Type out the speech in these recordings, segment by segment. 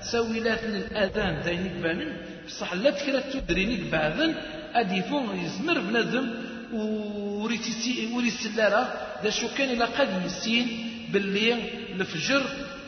سويلات الأذان داين يبانن بصح لا تكرا تدرينيك بعضا أديفون يزمر بنادم وريت سلالة دا شو كان إلا قد يسين باللي الفجر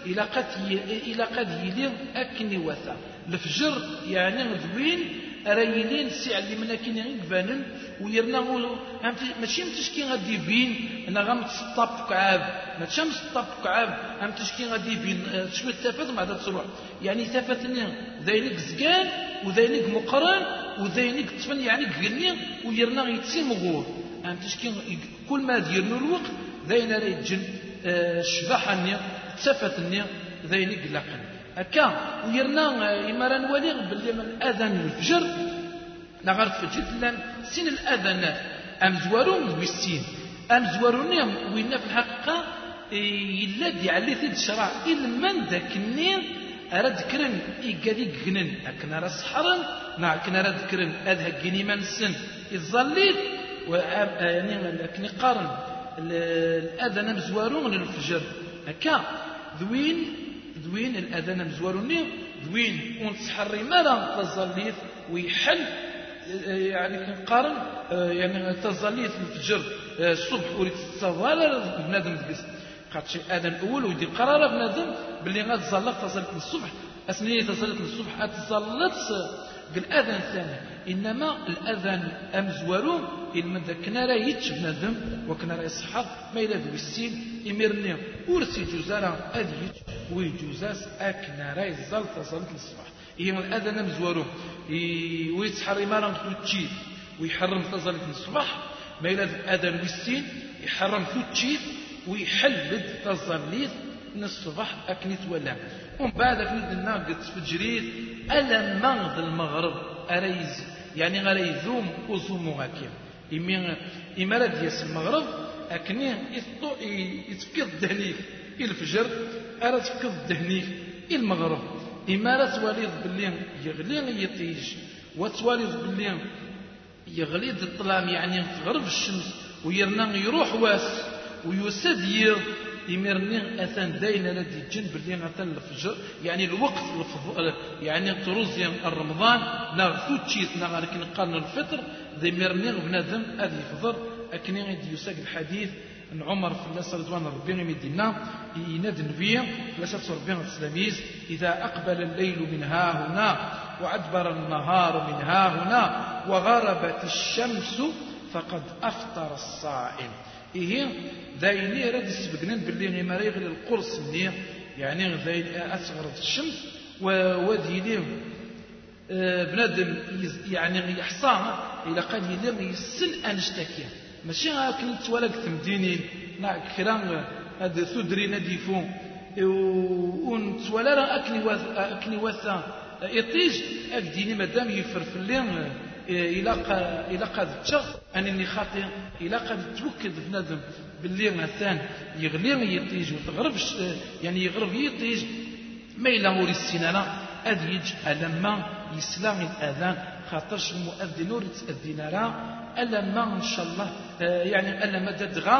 إلا قد يلي أكني وثا الفجر يعني ذوين رايلين سي علي منا كاين يبانن ويرنا ماشي متشكي غادي يبين انا غنسطاب كعاب ماشي مسطاب كعاب متشكي غادي يبين شويه تفات مع ذات الصبح يعني تفاتني ذاينك زكان وذاينك مقرن وذاينك تفن يعني غني ويرنا يتسي مغور متشكي كل ما ديرنا الوقت ذاين راه يتجن الشباحني تفاتني ذاينك لاقن هكا ويرنا إما نولي باللي من أذان الفجر نغرت فجر لان سين الأذانات أمزوارون والسين أمزوارون وين في الحقيقة إلا دي علي ثيد الشرع إلا من ذاك النين أراد كرن إيقادي قنن أكنا راه سحرن أكنا راه ذكرن أذهب جيني من السن الظليل يعني لكن قارن الأذان أمزوارون للفجر هكا ذوين الأذان مزواروني ذوين ونتحري مالا تظليت ويحل يعني كنقارن يعني تظليت الفجر الصبح وريت الصوالة بنادم دقس قاتش الأذان الأول ويدي قرار بنادم باللي غتظلق تظلت الصبح أسنية تظلت الصبح أتظلت بالأذان الثاني إنما الأذان أمزوارو إلما كنا راه يتش بنادم وكنا راه يصحى ما إلا ذوي السين إميرني ورسي جوزارا أدي يتش ويجوزاس أكنا راه يزال تظلت الصبح إيما الأذان أمزوارو ويتحري مارا توتشيت ويحرم تظلت الصبح ما إلا الأذان والسين يحرم توتشيت ويحلد تظليت من الصبح أكني تولا ومن بعد أكني دنا قد تفجريت ألا مغد المغرب أريز يعني غريزوم وزومو هكيا إما راه دياس المغرب أكني يتفكر الدهنيك الفجر أرى تفكر الدهنيك المغرب إما راه تواليض باللي يغلي يطيج وتواليض باللي يغلي الظلام يعني تغرب الشمس ويرنا يروح واس ويسدير يمرني أثان داينا الذي جنب اللي غتل الفجر يعني الوقت يعني تروز رمضان ناغ توتشيت ناغ لكن قالنا الفطر ذي مرني بنادم هذه يفضر أكني غادي يساق الحديث أن عمر في الله رضوان ربي مدينة ينادي النبي فلاسة ربي السلاميز إذا أقبل الليل من ها هنا وأدبر النهار من ها هنا وغربت الشمس فقد أفطر الصائم إيه دايني راد يسبقنن باللي غير يغلي القرص مني يعني داين أصغر الشمس وودي ليه بنادم يعني يحصى إلى قد يلم يسن أنشتكي ماشي هاكن تولك تمدينين لا كرام هذا ثدري نديفو ونتولى راه أكني وثا يطيج أكديني مادام يفرفل ليه إلى قد تشغ أنني خاطئ إلى قد توكد بنادم باللي مثلا يغلي يطيج وتغربش يعني يغرب يطيج ما إلا موري السنانة أديج ألما يسلام الأذان خاطرش المؤذن ورد تأذن راه ألما إن شاء الله يعني ألما تدغى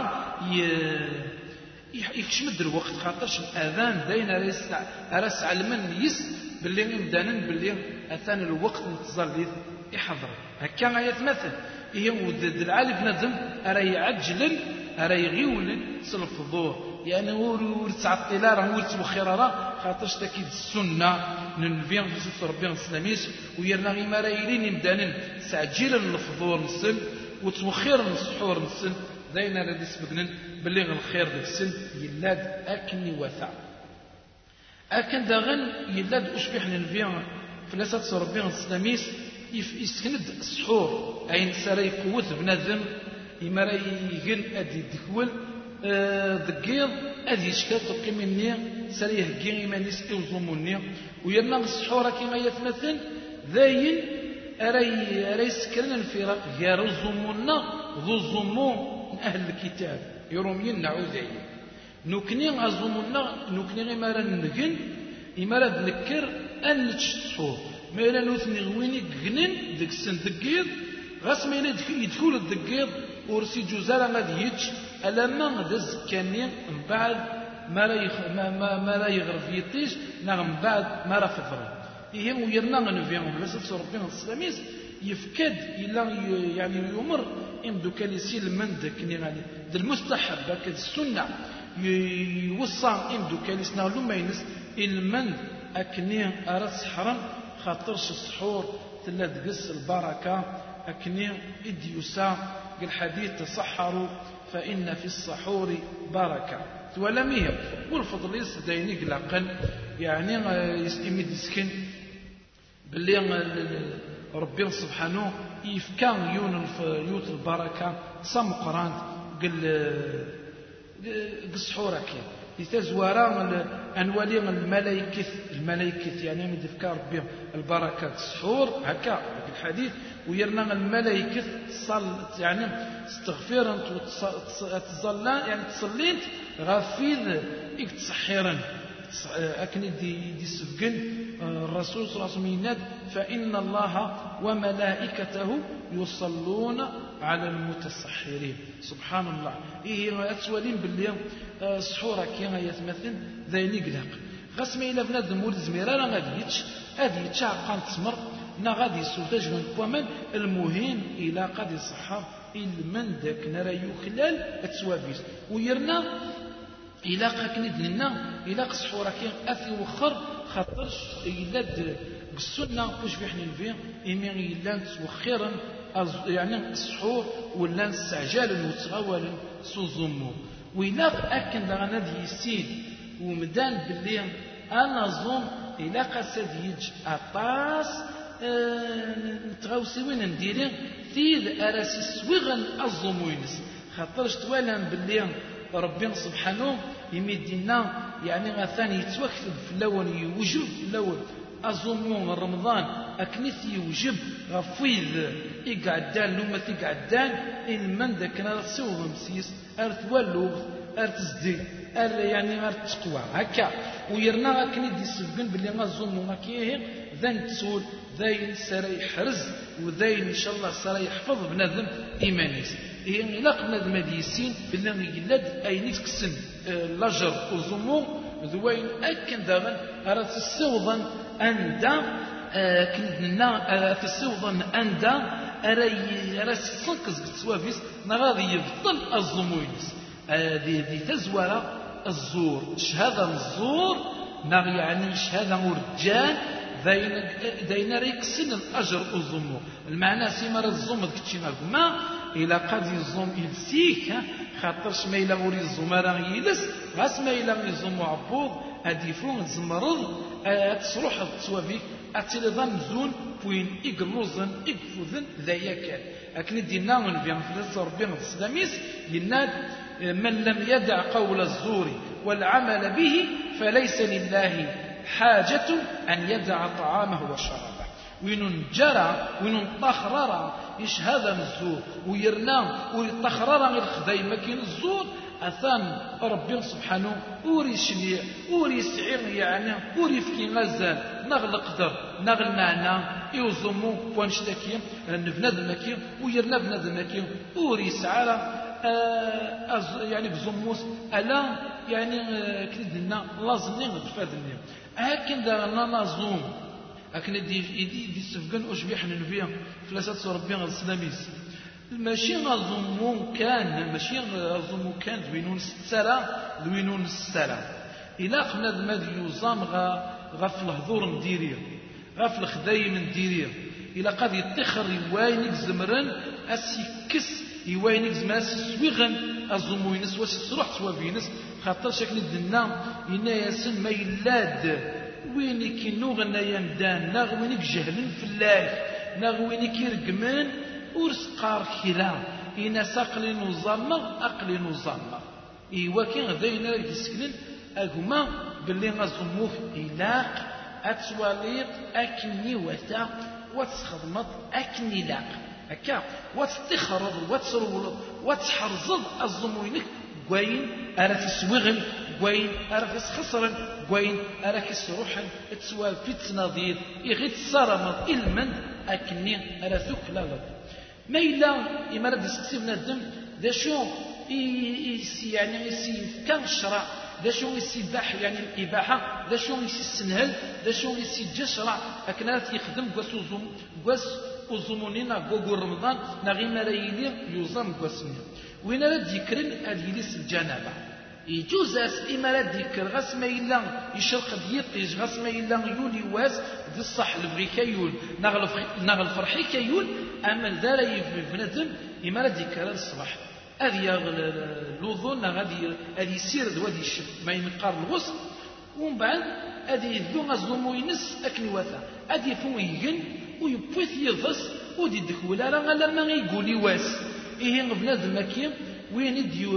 يكشمد الوقت خاطرش الأذان داين راسع علمن يس باللي مدانن باللي أثان الوقت متظلل يحضر هكا ما يتمثل هي ودد العالي بنادم أرى يعجل أرى يغيول صلف الظهر يعني ورتعطي لا راه ورتوخير راه خاطرش تاكيد السنة ننبيان في ربي السلاميس ويرنا غير ما رايلين يمدانن تعجيلا للفضور نسن وتوخير السحور نسن داينا الذي سبقنا بلغ الخير ذاك السن يلاد أكني وثع أكن داغن يلاد أشبح ننبيان فلاسة ربي السلاميس يسكند السحور أين ساري قوة بنادم إما راه يقن أدي دكول ذكير أدي يشكات تقيم النية ساري يهجين إيمانيس إوزوموني ويرنا السحور كما يتمثل ذاين أري يسكرنا الفراق غير الزمونا ذو الزمو من أهل الكتاب يرومين نعوذين نكني غزمونا نكني غير مرا نجن إما راه نذكر أن السحور ما إلا نوثني غويني جنن ديك السن دقيض غاس ما إلا يدخل الدقيض ورسي جوزارا غادي يتش ألما غدا زكاني من بعد ما لا يغرف يطيش نغم بعد ما راه فضل إيه ويرنا نفيهم بس ربنا السلاميز يفكد إلا يعني يمر إمدو كان يسيل من ذاك يعني المستحب ذاك السنة يوصى إمدو كان يسنا لما ينس المن أكني أرس حرم خاطرش السحور تلا تقص البركة أكني إديوسا الحديث تصحروا فإن في السحور بركة ولا مية والفضل يسديني قلقا يعني يستمد يسكن باللي ربي سبحانه يفكان يوت البركة سمقران قصحورك يتزوران أنوالي الملائكة يعني من ذكر ربي البركة السحور هكا الحديث ويرنا الملائكة صلت يعني استغفرا وتصلان يعني تصليت غافيل يتصحيرا أكن دي سفقن الرسول صلى الله عليه وسلم فإن الله وملائكته يصلون على المتسحرين سبحان الله إيه أتسوالين باللي سحورك كي يتمثل ذيني قلق غسمي إلا بنادم ولد زميرا لا غادي يتشعقان تسمر نا غادي يسوتاج من كوامن المهم إلى قد يصحى المن ذاك نرى يخلال أتسوابيس ويرنا إلا قاكند لنا إلا قصحورك أثي وخر خاطرش إلا بالسنة واش بيحنا نفيه إمي إلا توخيرا يعني السحور ولا نستعجل وتغول سوزمو وإلا أكن لغنا دي يسين ومدان باللي أنا ظن إلا قاسد يج أطاس نتغوسي وين نديرين تيد أراسي سويغن الظموينس خاطرش توالان باللي ربنا سبحانه يمدينا يعني غثاني يتوكفد في الأول يوجب في الأول أظن رمضان أكنيث يوجب غفيذ إقعدان لما تقعدان المن ذاك أنا تصوغ مسيس أرث ولوغ أرث زدي يعني أرث تقوى هكا ويرنا أكني دي سفقن باللي غزوم مكيه ذن تسول ذين سرى يحرز وذين إن شاء الله سرى يحفظ بنادم إيمانيس إيه لا بنادم ديسين بالله يلد أين تكسن لاجر وزمو ذوين أكن داغن أرى تسوضا أندا كنا تسوضا أندا أرى تسنقز بالسوافيس نغادي يبطل الزموينس ذي تزورة الزور شهادة الزور نغ يعني شهادة رجال داين ريكسن الأجر الزمو المعنى سيمار الزم كتشي ما إلا قد يزوم يلسيك خاطرش ما إلا غوري الزمارة يلس غاس ما إلا يزوم عبوض أديفون زمرض تصروح التوافيك أتلظن زون وين إقلوزن إقفوذن ذاياك أكن دينا من بيان فلسة ربنا السلاميس يناد من لم يدع قول الزور والعمل به فليس لله حاجة أن يدع طعامه وشرابه وين جرى وين طخرر إيش هذا الزور ويرنا ويطخرر غير خداي ما كاين الزور أثان ربي سبحانه أوري شنيع أوري سعير يعني أوري فكي غزال نغل قدر نغل معنى يوزمو وانشتكي نبناد المكي ويرنا بناد المكي أوري سعارة يعني بزموس ألا يعني كندنا لازمني غدفادني هكذا دارنا نزوم لكن دي سفقن أشبيح ننفيها فلاسات ربي السلاميس ماشي غزمو كان دوينون السلام إلا قمنا بماذا يوزام غف الهضور نديريه غف الخدايم نديريه إلا قد يتخر يواينك زمرن أسيكس يواينك زمرن أسيسويغن الزمو ينس واسيسروح توابينس خاطر شكل الدنا إنا ياسن ما يلاد وينك نوغنا يمدان ناغوينك جهلن في الله ناغوينك يرقمان ورسقار كلا إنا ساقلي نظامة أقلي نظامة إيوا كان غداينا يسكنن أقوما باللي غزموه إلاق أتواليط أكني وثا وتخدمط أكني لاق هكا وتستخرج وتسرول وتحرزض الزموينك قوين أراك سوغن قوين أراك خسرا قوين أراك سروحا تسوى في تناضير يغيت صارمض إلمن أكني أراثوك لا ما إلا إما رد يسكسي بنادم ذا شو يعني يسي كان الشرع ذا شو يسيباح يعني الإباحة ذا شو يسنهل ذا شو يسجشرع أكنات يخدم قواس وزمونينا قوقو رمضان نغي مريلي يوزم قواسني وين راه ذكرن اليليس الجنابة يجوز إما راه ذكر غاس ما إلا يشرق ديطيج غاس ما إلا يولي واس دي الصح البغي كيول نغل فرحي كيول أما دار يبندم إما راه ذكر الصباح هذه الوضوء غادي يسير وادي الشف ما ينقار الغسل ومن بعد هذه يذو غزومو ينس أكن وثا هذه فويجن ويبوث يضس ودي دخولا راه لما يقولي واس إيه بنادم ماكي وين يديو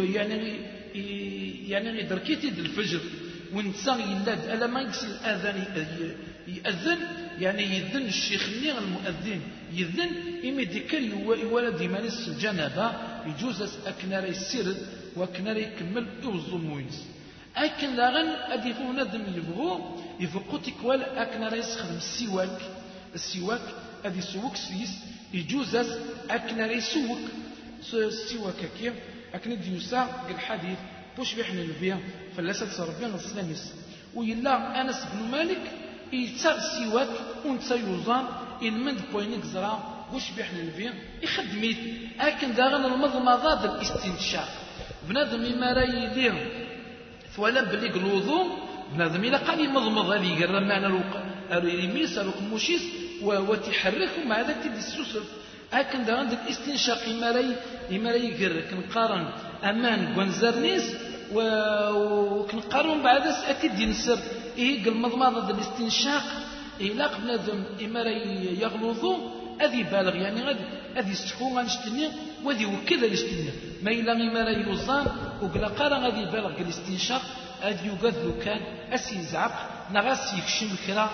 يعني يدركيتي الفجر ونسان يلاد ألا ما يكسي الأذان يأذن يعني يذن الشيخ اللي المؤذن يذن إمي ديكال يولد يمانس الجنابة يجوز أكنار يسيرد وأكنار يكمل يوزم وينس أكن لاغن أديفو ندم يفقو تكوال أكنار يسخدم السواك أدي سوك سيس يجوز أكنار يسوك السواك كيف أكن ديوسا الحديث بوش بيحنا البيع فلاسة ربي الإسلاميس ويلا أنس بن مالك يتساغ السواك ونتا يوزان المند بوينيك زرا وش بيحنا البيع يخدميت أكن داغن المضمضة الاستنشاق بنادم ما راي ليه فولا بلي الوضوء بنادم إلا قال يمضمض هذه قال معنا اليميس القموشيس وتحرك ومع ذلك تدي السوسف أكن داغن الاستنشاق ما راي كنقارن أمان كونزرنيس وكنقارن بعد أكيد ينسر إيه المضمضة الاستنشاق إلا بنادم إما يغلظوا أذي بالغ يعني غادي يستحقوا غنشتني وذي وكذا يشتني ما إلا ما يوزان وقلا قارا غادي بالغ الاستنشاق أذي يقذ كان أسي زعق نغاس يكشم كرا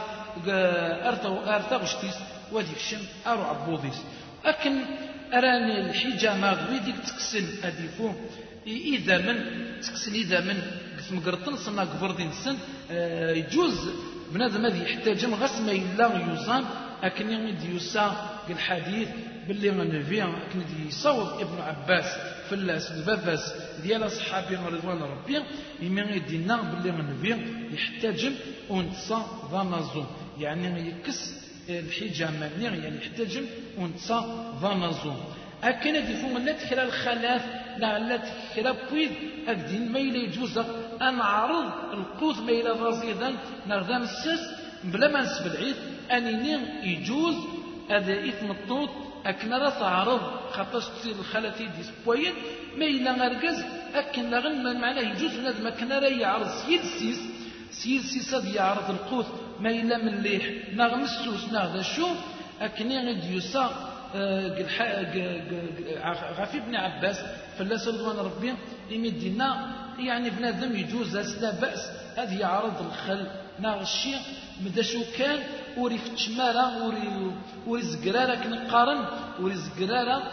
أرتا غشتيس وذي يكشم أرو عبوضيس لكن أراني الحجامة غويديك تكسن أديفو إذا من قسم قرطن صنع قبردين سن يجوز بنادم هذا يحتاج غاس ما إلا يوزان أكن يمد يوسا الحديث باللي النبي أكن يصوب ابن عباس فلاس الباباس ديال أصحابي رضوان ربي يمين يدينا باللي النبي يحتاج أنتصى ضمازون يعني يكس الحجامة يعني يحتاج أنتصى ضمازون أكن يدفون لا تكرا الخلاف لا تكرا بويد أكدين ما إلا يجوز أن عرض القوت ما إلا رصيدا نغدام الساس بلا ما نسب العيد أنيني يجوز هذا إثم الطوط أكن لا تعرض خاطرش تصير الخلاتي ديس بويد ما إلا غرقز أكن لغن معناه يجوز نادم أكن لا يعرض سيد سيساد يعرض القوت ما إلا من الليح نغمسوس نغدا شوف أكن يغد يسا غافي بن عباس فلاس رضوان ربي يمدينا يعني بنادم يجوز لا بأس هذه يعرض الخل ناغ الشيء مدى شو كان وري في تشمارة وري زقرارة كنقارن وري زقرارة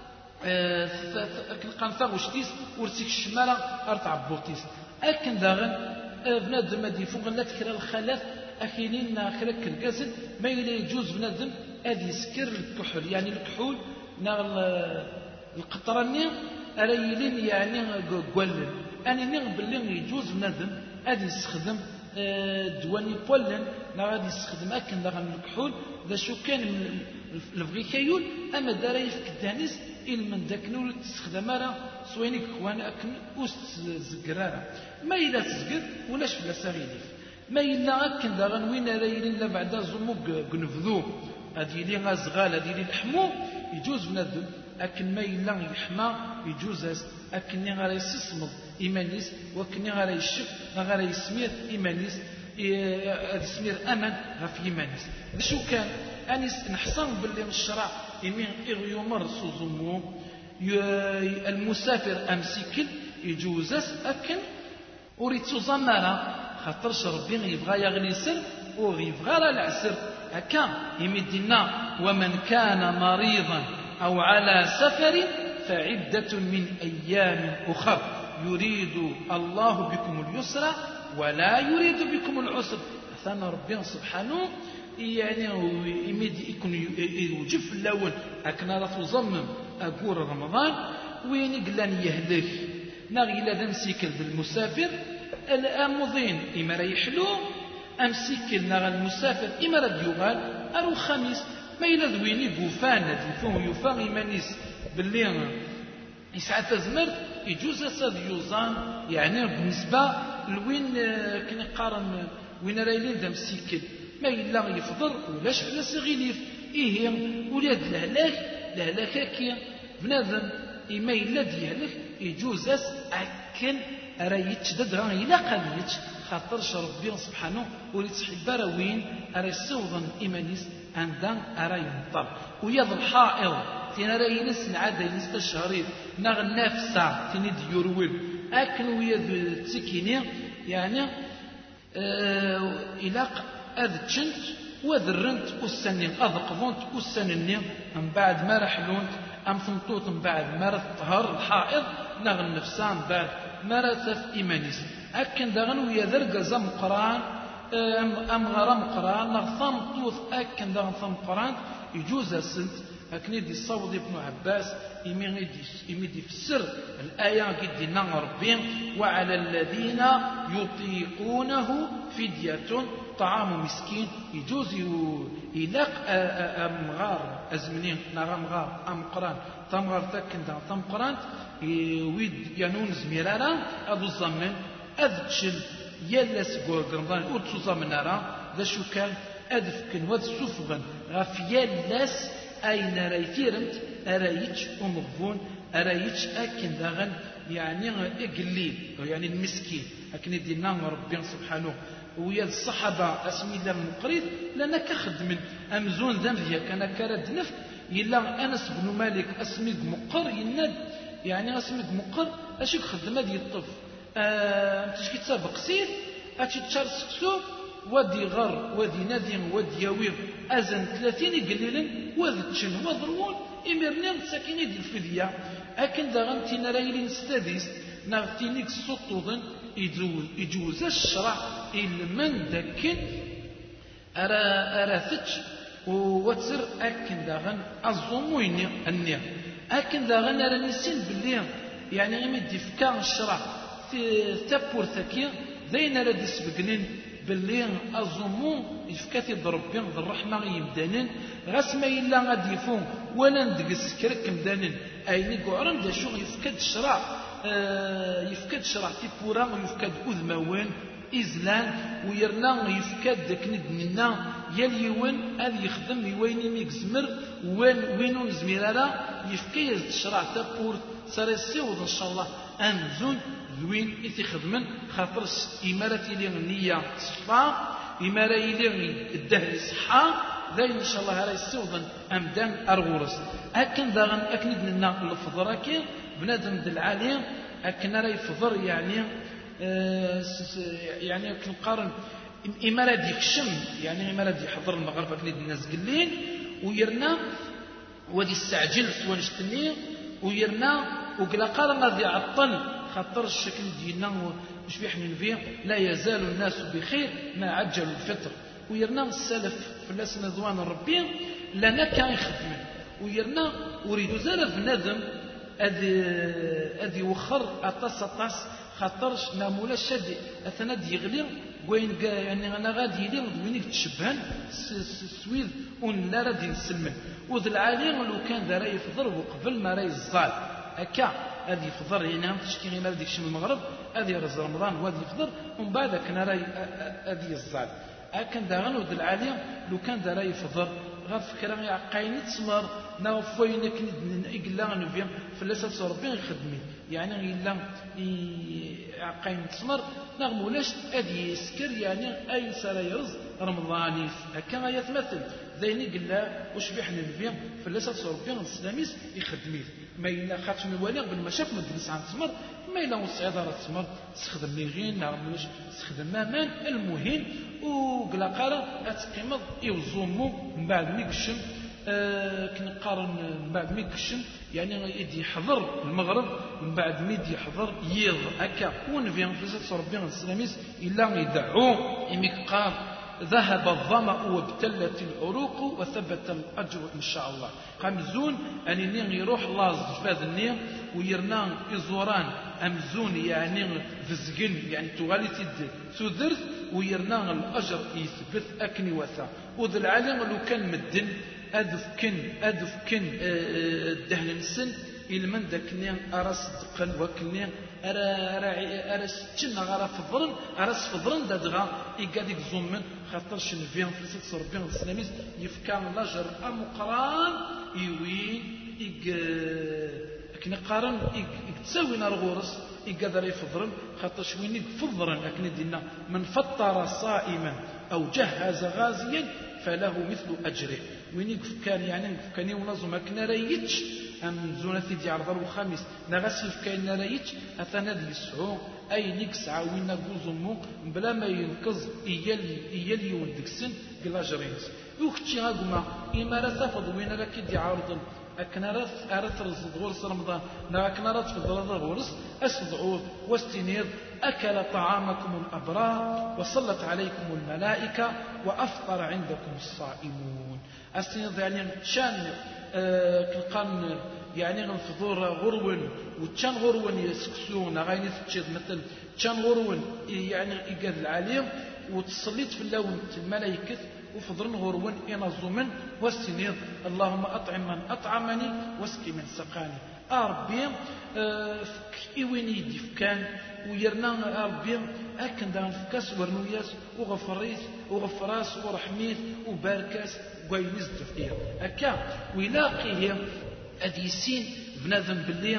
كنقارن ثاغوشتيس ورسيك الشمارة أرتع بوتيس أكن داغن بنادم هذه فوق لا تكرا الخلاف أخينين خلق الجسد ما يجوز بنادم هذه يسكر الكحول يعني الكحول ناغ القطراني أريلين يعني قولن أنا نغبل لين يجوز بنادم هذه يستخدم دواني بولن غادي يستخدم أكن داغن الكحول ذا شو كان من الفغيكايول أما دارا يفك الدانيس إل من داك نور تستخدم راه سوينيك خوان أكن أوست زقرارة ما إلا تزقر ولاش فلا ساغيليف ما إلا أكن داغن وين رايلين لا بعد زموك قنفذو هذه لي غازغال هذه لي الحمو يجوز بنادم أكن ما إلا يحمى يجوز أكن غير يسمض إيمانيس وكن غير يشف غير يسمير إيمانيس يسمير أمن غف إيمانيس شو كان أنيس نحصن باللي الشرع يمين يمر سوزمو المسافر أمسكل يجوز أكن وريت سوزمارا خاطرش ربي يبغى يغني سر ويبغى العسر هكا يمدنا ومن كان مريضا أو على سفر فعدة من أيام أخر يريد الله بكم اليسر ولا يريد بكم العسر ثم ربنا سبحانه يعني يكون يوجف اللون أكنا رفو ضمم أقول رمضان وين قلان يهلك نغي لا نمسيك بالمسافر الأمضين إما راه يحلو أمسيكل نغ المسافر إما راه يغال أرو خميس ما إلا ذويني بوفان ديفون يوفان إيمانيس باللي يسعى تزمر يجوز أساد يوزان يعني بالنسبة لوين كنا قارن وين رايلين دام سيكل ما إلا يفضل ولاش على سغيليف إيه ولاد لهلاك كي بنادم إما إلا ديالك يجوز أس أكن راه يتشدد راه إلا قليتش خاطرش ربي سبحانه ولتحب راوين راه يسوضن إيمانيس عندها راه ينطر ويض الحائض تينا راه ينس نعاد ينس الشهرين ناغ النافسة تيني ديورول أكن ويا تسكيني يعني إلا أذ تشنت وذرنت والسنين أذقضنت والسنين من بعد ما رحلونت أم ثمطوط من بعد ما رتطهر الحائض ناغ النفسان بعد ما رتف إيمانيس أكن داغن ويا ذرق زم قران أم غرام قران ناغ ثمطوط أكن داغن ثم قران يجوز السنت أكن يدي الصوت ابن عباس يميدي في السر الآية قد نغ ربي وعلى الذين يطيقونه فدية طعام مسكين يجوز يلاق أمغار أزمنين نغام غار أم قران تمغار تكن دا تم قران ويد ينون زميرارا أبو الزمن أذتشل يلس قول رمضان أوتسو زمنارا ذا شو كان أدفكن وذ سوفغن غف يلس أين رايتيرمت أرايتش أمغفون أرايتش أكن داغن يعني إقليل يعني المسكين أكن يدينا ربي سبحانه ويا الصحابة أسمي الله المقريض لأنا كخدم أمزون ذنبيا كان كرد نفك يلا أنس بن مالك أسمي مقر يناد يعني أسمي مقر أشي خدم هذه الطف تشكي تسابق سير أشي تشار سكسو ودي غر ودي نادي ودي يوير أزن 30 قليلا وذ تشن وضرون إمرنا ساكنين دي الفدية أكن داغن تينا رايلين ستاديس نغتينيك سطوضن يجوز الشرع إلمن دكن أراثتش وتسر أكن داغن الظموين النير أكن داغن أرانيسين باللي يعني يمد يفكا الشرع تابور ثكير ذين راد يسبقنين باللي الظمو يفكاتي ضربين ذي الرحمة يمدانين غاس ما إلا غادي يفون ولا ندقس كرك مدانين أيني قعرن دا شو يفكاد الشرع يفكاد الشرع تيبورا ويفكاد أذموان إزلان ويرنا يفكاد داك ندنا يليون هذا يخدم يويني ميكزمر وينو نزميرارا يفكي الشرع تابور ساري السيوض إن شاء الله أنزون ذوين إثي خدمن خاطرش إمارة إلي النية صفا إمارة إلي الدهر صحا ذاين إن شاء الله راي السيوضن أمدان أرغورس أكن داغن أكن ابننا الفضراكي بنادم دالعالي أكن راي فضر يعني أكن قارن إمارة ديك الشم يعني إمارة دي حضر المغرب أكن الناس قلين ويرنا ودي السعجل سوانشتني ويرنا وقلا قارن غادي عطل خاطر الشكل ديالنا مش بيحمل فيه لا يزال الناس بخير ما عجلوا الفطر ويرنا السلف في الناس نذوان ربي لنا كان يخدم ويرنا اريد زال بنادم ادي وخر اطاس خاطرش نامولا شادي اثنا يغلي وين يعني انا غادي لي وين تشبهن سويد ون لا غادي نسلمن وذ العالي لو كان ذا راي يفضل وقبل ما راي الزال هكا هذه يفضل يعني تشكي غير هذيك الشيء من المغرب هذه رز رمضان وهذه يفضل ومن بعد كان راي هذه الزال كان داغن وذ العالي لو كان ذا راي يفضل غير فكره عقاين تسمر نوفينا كن يقلا نفيا فلاسه ربي يخدمي يعني الا عقاين تسمر نغم ولاش ادي يسكر يعني اي سرا يرز رمضاني هكا يتمثل ذيني قلا واش بيحنا نفيا فلاسه ربي الاسلاميس يخدمي ما إلا خاتم الوالي قبل ما شاف مدرس عن تسمر ما إلا وصعيد راه تسمر تخدم لي غين نعرفوش تخدم مامان المهم وقلا قارن اتقيمض يوزومو من بعد ما يقشم كنقارن من بعد ما يقشم يعني يدي يحضر المغرب من بعد ما يدي يحضر يض هكا ونفيا فلسة ربي السلاميس إلا يدعو يميك قام ذهب الظمأ وابتلت العروق وثبت الأجر إن شاء الله. قمزون أني يروح لاز فاذ النير ويرنا إزوران أمزون يعني فزقن يعني تغالي تد ثذرث ويرنا الأجر يثبت أكني وثا وذ العالم لو كان مدن أدفكن الدهن السن إلمن داكني أراس دقن وكني أراس تشنا غرا فضرن أراس فضرن دادغا إيكاديك زومن خاطر شنفيان في ست صربيان السلاميس يفكان لاجر أمقران إيوين كنا قارن تساوي نار غورس يقدر يفضرن خاطر شويني فضرن أكن دينا من فطر صائما أو جهز غازيا فله مثل أجره وين كان يعني كان ينظم كنا ريتش أم زونتي دي عرض الخامس نغسل كان ريتش أثناء يسعو أي نكسع وين جوزمو بلا ما ينقذ إيال يولدك سن بلا جرينس وختي هاكما إما رثفض وين راك دي عرض أكنارات أرث غورس رمضان لا أكنارات في الضرر غورس أسضعوه واستنير أكل طعامكم الأبرار وصلت عليكم الملائكة وأفطر عندكم الصائمون أستنير يعني شان كالقان يعني الفطور غرون وتشان غرون يسكسون غايني تشد مثل تشان غرون يعني إيجاد العليم وتصليت في اللون الملائكة وفضرن غرون ينظمن والسنير اللهم أطعم من أطعمني واسقي من سقاني أربي إيويني دفكان ويرنا أربي أكن دان فكاس ورنوياس وغفراس ورحميث وباركاس وينز دفئير أكا ويلاقيه أديسين بنادم باللي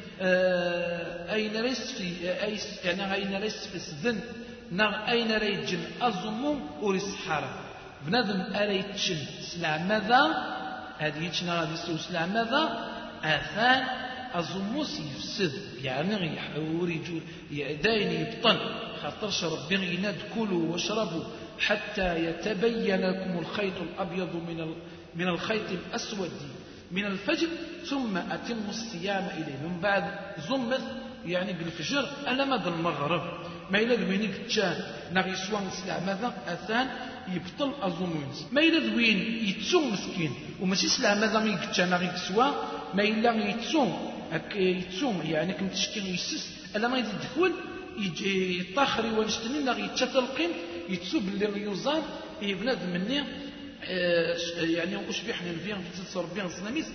أين ليس في يعني أين ليس في السذن أين ريجن أزمو وريس حرام بنادم أريتشن سلع ماذا هذه يتشنا غادي يسوي سلع ماذا أثان أزموس يفسد يعني يحور يجور داين يبطن خاطرش ربي يناد كلوا واشربوا حتى يتبين لكم الخيط الأبيض من الخيط الأسود من الفجر ثم أتموا الصيام إليه من بعد زمث يعني بالفجر ألا مدى المغرب ما إلا دوينيك تشان نغي سوان سلع ماذا أثان يبطل أزومونس ما إلا دوين يتسون مسكين وماشي سلع ماذا ما يكتشان نغي كسوا ما إلا يتسون يعني كم تشكين يسس ألا ما يزيد دخول يجي يطاخري ونشتني نغي يتشتلقين يتسوب اللي يوزان يبناد مني يعني وشبيح نلفيان في 46 سناميس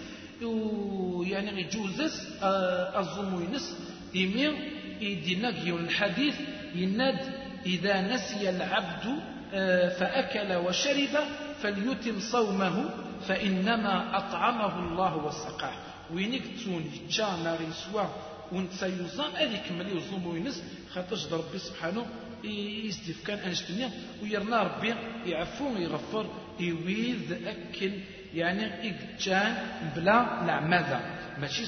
يعني يجوزس الزموينس إيمير يدينا يقول الحديث يناد إذا نسي العبد فأكل وشرب فليتم صومه فإنما أطعمه الله وسقاه وينك تون يتشانا ريسوا ونتسيوزان هذيك ملي الزموينس خاطرش ربي سبحانه يستف كان أنشتني ويرنا ربي يعفو ويغفر يويذ أكل يعني إجتان بلا العماذا ماشي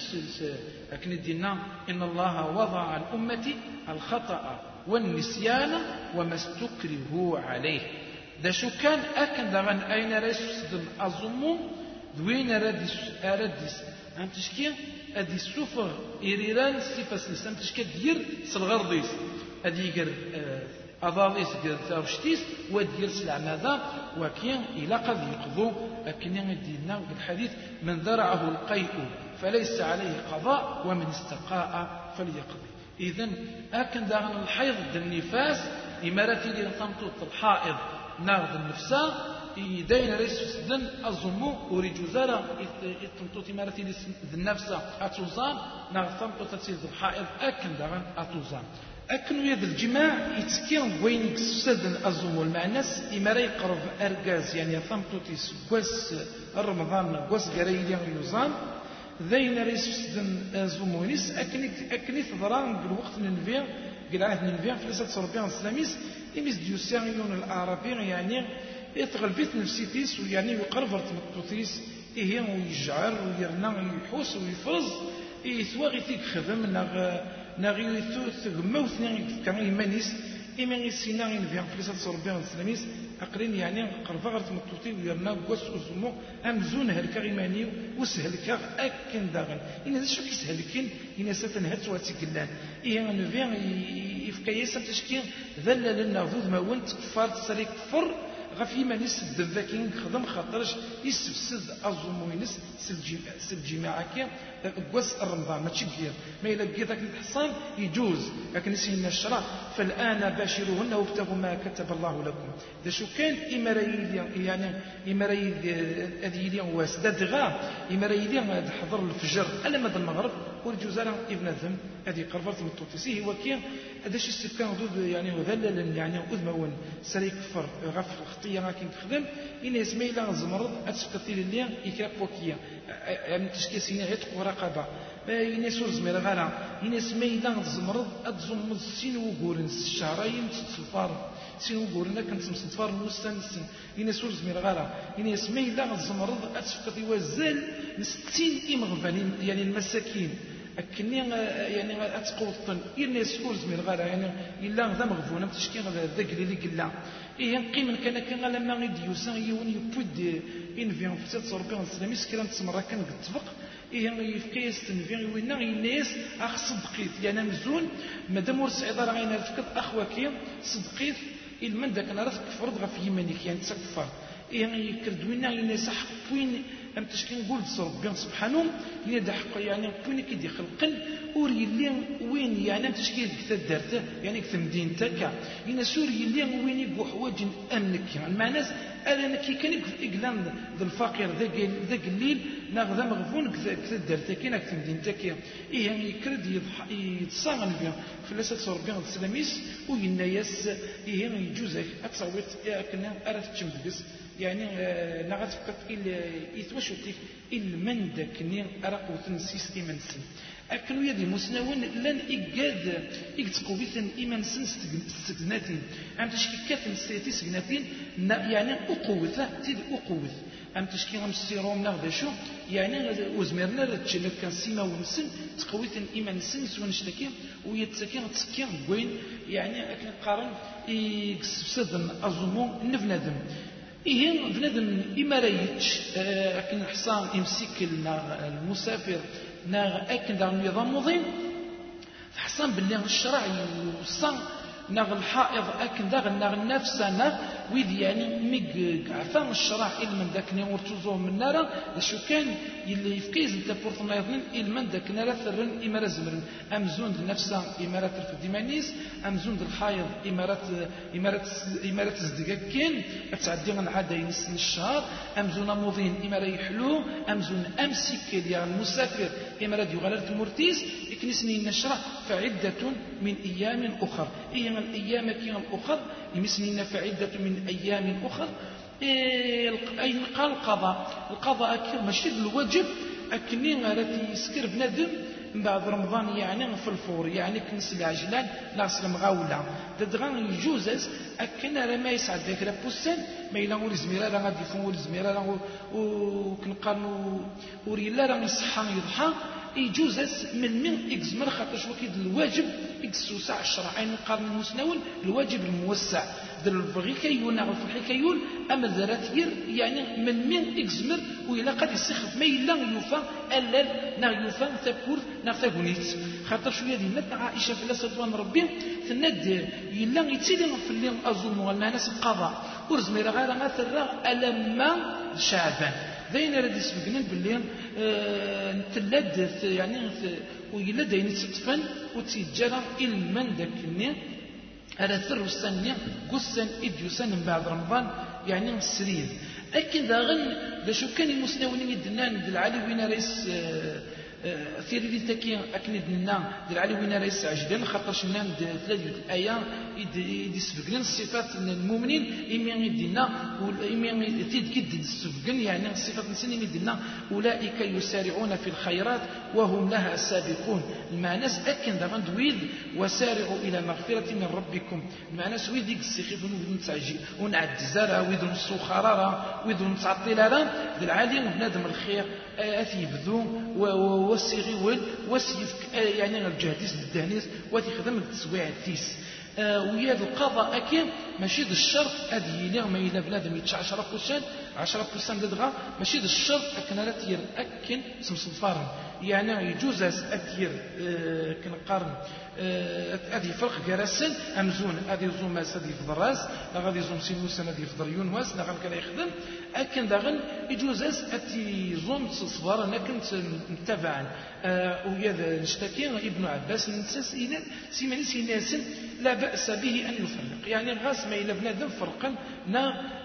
لكن دينا إن الله وضع عن أمتي الخطأ والنسيان وما استكرهوا عليه دا شو كان أكن دغن أين رسدن أظمو دوين أردس أم تشكي أدي السفر إيران سيفاس نسان تشكي دير سلغرديس أدي يقر أضاليس قد تاوشتيس ودير سلع ماذا وكين إلى قد يقضوا أكن يدينا بالحديث من ذرعه القيء فليس عليه قضاء ومن استقاء فليقضي إذن أكن داغن الحيض النفاس إمارتي لنطمطوط الحائض ناغد النفساء إيدين ريس سدن الظمو وريجو زارة إتمطوط إمارتي للنفساء أتوزان ناغد طمطوط تسيد الحائض أكن داغن أتوزان أكن يد الجماع يتسكين وين يكسدن الظمو المعنس إمارة يقرب أرقاز يعني طمطوط يسقوس الرمضان قوس قريليا يوزان ذين ريسدن زومونيس أكني ثضران بالوقت ننفير قل عهد ننفير في لسات صربيان السلاميس إميز ديوسيريون العربي يعني يتغلبيت نفسيتيس ويعني يقرب ارتمطوتيس إيه ويجعر ويرنا ويحوس ويفرز يثواغي تيك خدم ناغي يثوث غموث ناغي كان يمانيس إما يسينا ينفير في لسات صربيان السلاميس أقرين يعني قرفغرت مطوطي ويرنا قوس وزمو أمزون هلكا غيمانيو وسهلكا أكن داغن إن شو كيسهلكين إن ستنهت واتقلان إيه نفيان يفكايسا تشكين ذل لنا ذوذ ما ونت كفار تسالي كفر غفي ما يسد ذاكين خدم خاطرش يسفسد أزوموينس سالجماعة كي قواس رمضان ماشي كثير ما إلا كي ذاك الحصان يجوز لكن سينا الشرع فالآن باشروهن وابتغوا ما كتب الله لكم ذا شو كان إمرايد أذيلي واسداد غا إمرايد حضر الفجر ألا مدى المغرب والجزالة ابن ذم هذه قربت من التوتسي هو كي هذا شيء سكان ضد يعني وذلل يعني أذمون سري كفر غف الخطية ما كنت تخدم إن اسمي لا زمرض أتسكتي للي يكرا بوكيا يعني تشكي سينا عتق ورقبة إن سور زمير غالا إن اسمي لا زمرض أتزم سين وقورن الشهرين تتصفار سين وقورن كنت مصفار مستنسن إن سور زمير غالا إن اسمي لا زمرض أتسكتي وزال نستين إمغفالين يعني المساكين أكني يعني أتقوطن إلا سكول زمير غالا يعني إلا ذا مغفونا تشكي ذاك اللي قلا إيه قيمة كان لما غيد يوسان يون يبود إن فيهم فتاة صربي السلامي سكران تسمرا كان قتفق إيه يفكيس تنفيغ وينا الناس أخ صدقيت يعني مزون مادام ورس عذارة غينا رفكت أخواكي صدقيت المن داك أنا رفك فرض غف يمانيك يعني تسكفر إيه يكردوينا الناس حقوين أم تشكي نقول ربي سبحانه يدا حق يعني كوني كيدي خلقن وري اللي وين يعني تشكي دارته يعني كثمدين تاكا ين سوري اللي وين يبو حوايج امنك يعني مع ناس انا كي كان اقلام ذا الفقير ذاك الليل ناخذ مغفون دارته كاين كثمدين تاكا ايه يعني يكرد يتصاغن بها فلاسات ربي السلاميس وين ياس ايه يجوز اتصوت كنا ارث تشمدبس يعني لا غتفقد يتوشوتيك المن داكني أراقو تنسيس إيمانسن أكنو يدي مسنون لن إيجاد إيجتقوبيثن إيمانسن استقناتين أم تشكي كاثن سيتي سقناتين يعني أقوثة تيد أقوث أم تشكي غم السيروم نغدا شو يعني وزمرنا رتشلك كان سيما ونسن تقويثن إيمانسن سونشتكي ويتسكي تسكي وين يعني أكن قارن إيكسبسدن أظنو نفنادم إيه بنادم إماريتش أكن حصان يمسك المسافر ناغ أكن دار النظام مضين حصان بالله الشرع يوصان ناغ الحائض أكن داغ ناغ النفس ناغ ويد يعني ميق عفان الشرع إلمن داك نيمور توزوه من نارا شو كان اللي يفكيز انت بورتنا يظن إلمن داك نارا ثرن إمارة زمرن أمزون النفس إمارة الفديمانيس أمزون الحائض إمارة الزدقاء كين أتعدي عن عادة ينسن الشهر أمزون موضين إمارة يحلو أمزون أمسك ديال المسافر إمارة يغالر المرتيس إكنسني النشرة فعدة من أيام أخر إيام الأيام كين الأخر يمسني فعدة من أيام أخر أي قال القضاء أكيد ماشي الواجب أكني غيرتي يسكر بنادم من بعد رمضان يعني في الفور يعني كنس العجلان ناصر مغاولة تدغان يجوزز أكنا لما يسعد ذاك لابوسان ما إلا ولي زميرة راه غادي يفون ولي زميرة راه وكنقارنوا وريلا راه يصحى يضحى يجوز من إكزمر خاطر وكيد الواجب إكسوسع الشرعين قرن المسنون الواجب الموسع ذل الفغي كيون نعرف الحكايون أما ذراتير يعني من إكزمر وإلا قد يسخف ما إلا يوفى ألال نا يوفى ثبور نا ثبونيت خاطر شوية دي نت عائشة في الله سبحانه ربي تند إلا يتسيدي في الليل أظن ولا ناس القضاء ورزمير غير غاثر ألما شعبان ذين رد يسبقنا بالليل تلاد يعني ويلا داين تطفن وتيجرى المن داكني على ثر السنة قصا إديوسا من بعد رمضان يعني السرير لكن ذا غن ذا شو كان المسنونين الدنان العلي وين رئيس ثيري لي تاكي أكند لنا ديال علي وين رئيس عجلان خاطر شنان ثلاثة الآيات يسبقنا الصفات المؤمنين إما يدينا إما تيد كد السبقن يعني الصفات الإنسان يدينا أولئك يسارعون في الخيرات وهم لها سابقون المعنى أكن ذا غندويد وسارعوا إلى مغفرة من ربكم المعنى ويد يكسخف ونتعجي ونعدزارا ويد نصوخارا ويد نتعطيلارا ديال علي وبنادم الخير أثيبذو وسيغيول وسيفك يعني الجهديس الدهنيس وتخدم التسويع الثيس ويا القضاء أكيد ماشي ذا الشرط أدي ما إلا بنادم يتش 10% 10% دغا ماشي ذا الشرط أكن لا تير أكن سمصفارن يعني يجوز أتير كنقارن أدي فرق جراسن أمزون أدي زوم ماس أدي في الراس لا غادي زوم سينوس أدي في دريون واس لا غادي يخدم أكن داغن يجوز أتي زوم صفار أنا كنت متابعا ويا نشتكي ابن عباس نساس إلى سيماني سيناسن لا بأس به أن يفرق يعني غاس ما إلى بنادم فرقا نا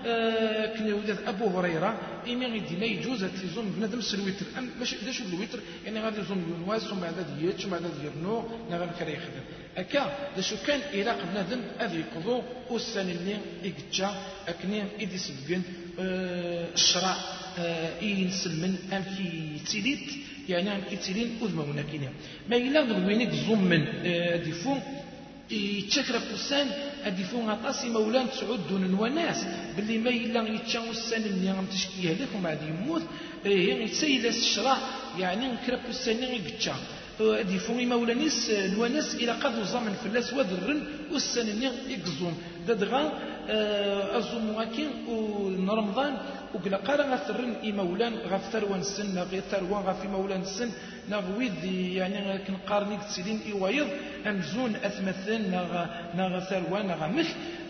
كنا أبو هريرة إمي غيدينا يجوز تيزوم بنادم الوتر ماشي داش الوتر يعني غادي يزوم يونواس ومن بعد ديتش ومن بعد يرنو نا غنكري يخدم هكا داشو كان إلاق بنادم أذي يقضو والسن اللي يقتشا أكني إدي سبقن الشرع ينسلمن أم كي تيليت يعني أم كي تيلين أذمونا كينا ما إلا غوينيك زوم من ديفو يتشكر بوسان أديفون غطاسي مولان تسعود دون وناس باللي ما إلا يتشاو السن اللي غام تشكيه لك ومن بعد يموت يتسيل الشرع يعني نكرب بوسان يقتشا أديفون مولانيس الوناس إلى قد زمن فلاس وذرن والسن اللي يقزوم ددغا أزوم واكين ورمضان وقلا قال غثرن مولان غثروان السن غير ثروان غفي مولان السن نغويد يعني كنقارنيك تسيلين إيوايض أمزون أثمثن نغ ثروان نغمث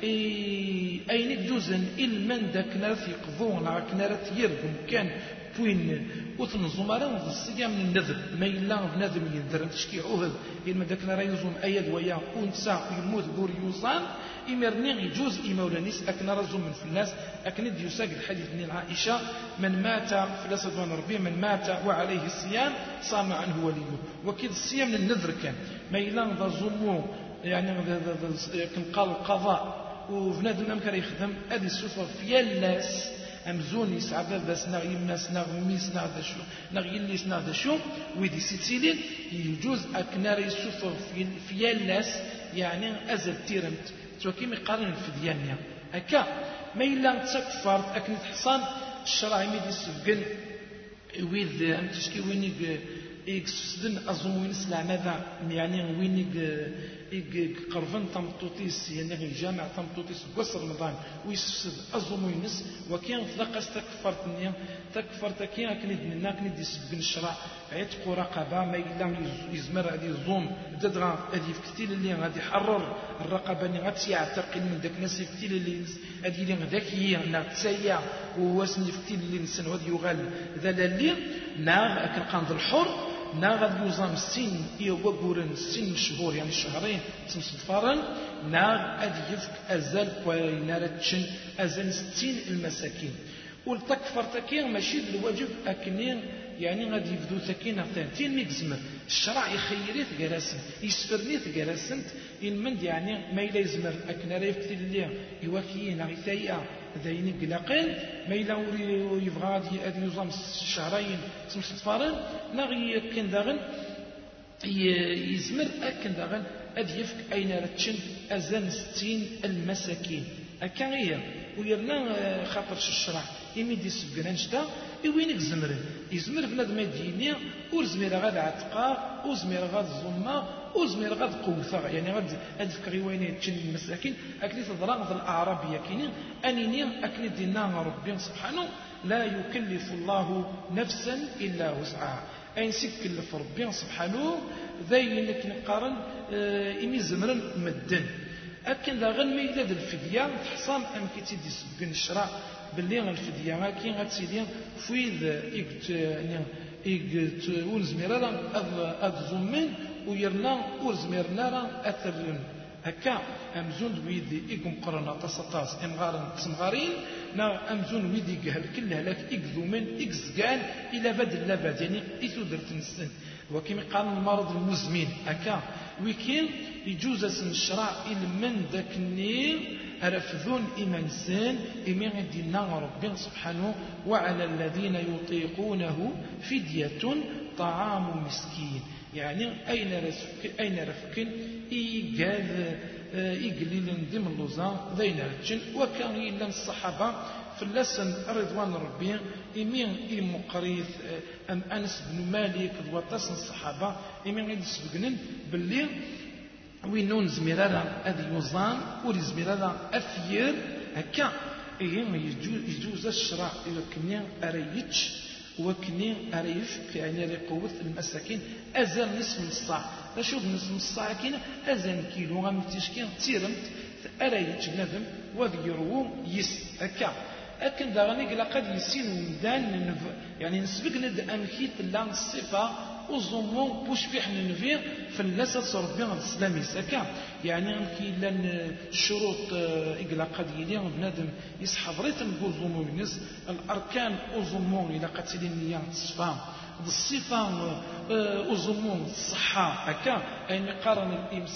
أينك جوزن إلمن داك نرث يقضون نغاك نرث يرغم كان بوين وثن زمران ذا الصيام من النذر ما إلا بنادم ينذر تشكي عهد إلما داك نرى يزوم أيد ويا أنسى يموت بور يوصان إمرني يجوز إمولانيس أكن رزم من فلاس أكن يساق الحديث من عائشة من مات فلاس دوان ربي من مات وعليه الصيام صام عنه وليه وكذا الصيام من النذر كان ما إلا ذا زمو يعني كن قال القضاء وبنادم أمكر يخدم أدي السفر في اللاس أمزون يسعى بس نغ يماس نغ ميس نغ دشو نغ يليس نغ دشو ويدي سيتسيلين يجوز أكنار يسفر في اللاس يعني أزل تيرمت توكيم يقارن الفديانية هكا ما إلا تكفرت أكن تحصان الشرع يميد يسفقن ويد أم تشكي وينيك يكسدن أظن وين سلام هذا يعني وينيك قرفن تمطوطيس يعني الجامع تمطوطيس قصر رمضان ويسفسد أظن وينس وكان فلقس تكفرت كي أكنيد منا أكنيد يسفقن الشرع عتق رقبة ما إلا يزمر هذه الظوم تدغى هذه فتيل اللي غادي يحرر الرقبة اللي غادي يعتقل من ذاك الناس فتيل اللي هذه اللي ذكية نتسيا وواسني فتيل اللي نسن غادي يغال ذا اللي ناغ أكن قاند الحر ناغ يوزام السن يوغورن السن شهور يعني شهرين تنصفارن ناغ أدي يفك أزال وينارتشن أزال 60 المساكين والتكفر تكين ماشي الواجب أكنين يعني غادي يبدو تكين ثانتين ميكزمر الشرع يخيريت جلاسن يسفرنيت جلاسنت المند يعني ما إلا يزمر أكنا ريف كتير اللي يوكيين غيثايا ذاين قلاقين ما إلا يبغى غادي يوزام شهرين سمسطفارن ناغي كن داغن يزمر أكن داغن أدي يفك أين رتشن أزان 60 المساكين أكان هي ويرنا خاطر الشرع يميد يسبقنا نشتا وينك زمرن يزمر بنادم يديني وزمير غاد عتقا وزمير غاد الظلمة وزمير غاد قوثا يعني غاد هادفك غيوين تشن المساكين أكلي تضرغ الأعرابية كينين أنيني أكلي دينا ربي سبحانه لا يكلف الله نفسا إلا وسعها أين سيكلف ربي سبحانه ذاينك نقارن إمي زمرن مدن أكن ذا غن ميلاد الفدية تحصام أم كي تدي سبقن الشرع باللي الفدية كي غتسيدي فويد إيقت ولزميرا أذزمين ويرنا ولزميرنا أثرن هكا أمزون ويدي إيقم قرنا تسطاس إمغارن تسمغارين نا أمزون ويدي قهل كلها لك إيقذومين إيقزقان إلى بدل لباد يعني إثودر تنسن وكما قال المرض المزمين هكا ويكين يجوز اسم الشرع من ذاك النير أرفذون إيمان سن إيمان دينا ربي سبحانه وعلى الذين يطيقونه فدية طعام مسكين يعني أين رفكن إيقال إيقليل دم اللوزان ذين رجل وكان إلا الصحابة في اللسن رضوان ربي إمين مقريث أم أنس بن مالك وطاس الصحابة إمين يسبقنن باللي وين نزمير هذا يوزان ولزمير هذا أثير هكا يجوز الشرع وكني أريتش وكني أريفك يعني ريقوث المساكين أزال نصف الساعة أشوف نصف الساعة كينا أزال كيلو غامتيشكين تيرمت أريتش بنادم وذيرو يس هكا أكن داغني قلا قد يسين ومدان يعني نسبق ند أمكيت لان الصفة وزمون بوش بيح ننفير فلاسة ربي غد السلام يساكا يعني كي لان الشروط إقلا قد يلي بنادم يسحب ريتم بوزمون ينس الأركان وزمون إلا قتلين نيان تصفى الصفة وزمون الصحة هكا أي مقارن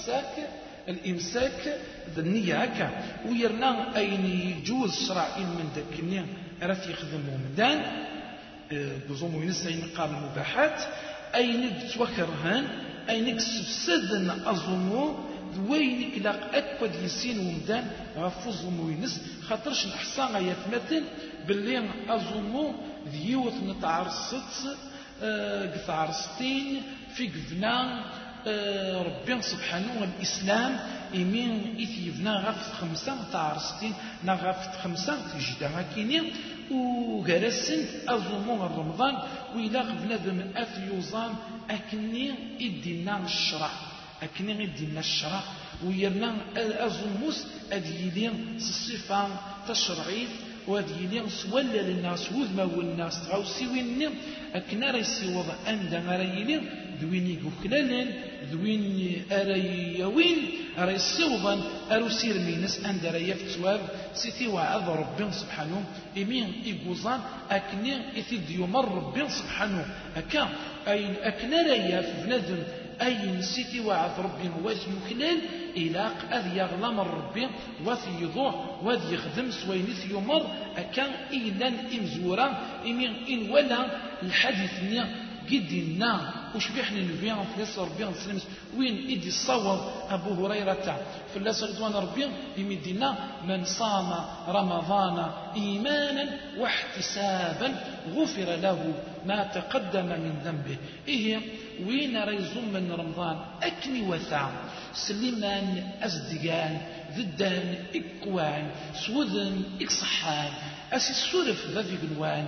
الإمساك النية هكا ويرنا أين يجوز شرع من ذاك النية راه يخدموا مدان بزومو ينسى مقابل المباحات أين توكرهن أين تفسد أزومو وينك لا أكبد يسين ومدان غفوزومو ينس خاطرش نحصان يثمتن باللي أزومو ذيوث نتعرصت قثعرستين في قفنا ربي سبحانه الإسلام إمين إثيفنا غفت 5 تعرستين نغفت 5 تجدها كينين وغرسن أزومون رمضان وإلا قبل بنادم أثيوزان أكني إدينا الشرع أكني إدينا الشرع ويرنا أزوموس أديلين الصفة تشرعيت واديلين سولا للناس وذما والناس تغوسيوين أكنا ريسيوض أندا ريلين ذويني قفلالين ذوين أريوين أريسيوضا أروسير مينس أند ريف تواب سيتي وعظ ربي سبحانه إمين إيقوزان أكني إثيد يمر ربي سبحانه أكا أين أكنا ريف بنادم أي سيتي وعظ ربي واسم خلال إلاق أذ يغلم ربي وفي يضوع وذ يخدم سوينث يمر أكان إيلان إمزورا إمين إن ولا الحديث قدنا وشبيحنا نبيان فلاس ربيان سلمس وين إدي الصواب أبو هريرة فلاس رضوان ربيان يمدنا من صام رمضان إيمانا واحتسابا غفر له ما تقدم من ذنبه إيه وين ريزم من رمضان أكني وثام سلمان أزدقان ذدان إكوان سوذن إكصحان أسي السورف ذا في قنوان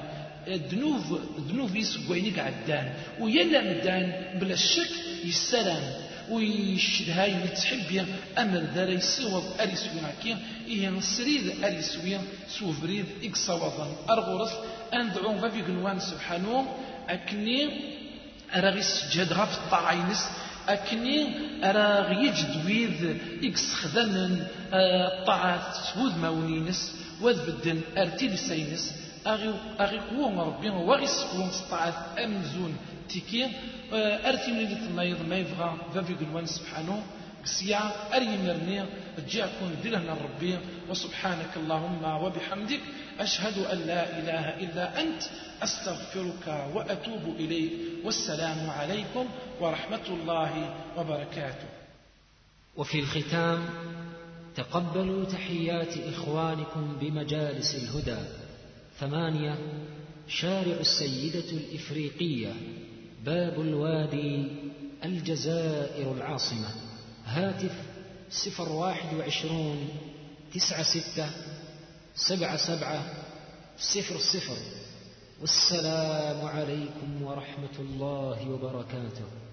ذنوب يسقوينك عدان ويلا مدان بلا الشك يسلم ويشدهاي ويتحبي أمر ذا يسوض أريسوين عكين إيه نصريد أريسوين سوفريد إكسوضا أرغرس أندعون ففي قنوان سبحانه أكني أراغي السجاد غف الطاعينس أكني أراغي يجدويذ إكس خذن الطاعات سود ماونينس وذبدن أرتيل سينس أغي قوم ربي وغي سقوم سطاعات أمزون تيكي أرتيني لتنايض ما يبغى ففي قنوان سبحانه كسيا أريمرني جاءكم دلنا ربي وسبحانك اللهم وبحمدك أشهد أن لا إله إلا أنت أستغفرك وأتوب إليك والسلام عليكم ورحمة الله وبركاته. وفي الختام تقبلوا تحيات إخوانكم بمجالس الهدى 8 شارع السيدة الإفريقية باب الوادي الجزائر العاصمة. هاتف 021 96 77 00. والسلام عليكم ورحمة الله وبركاته.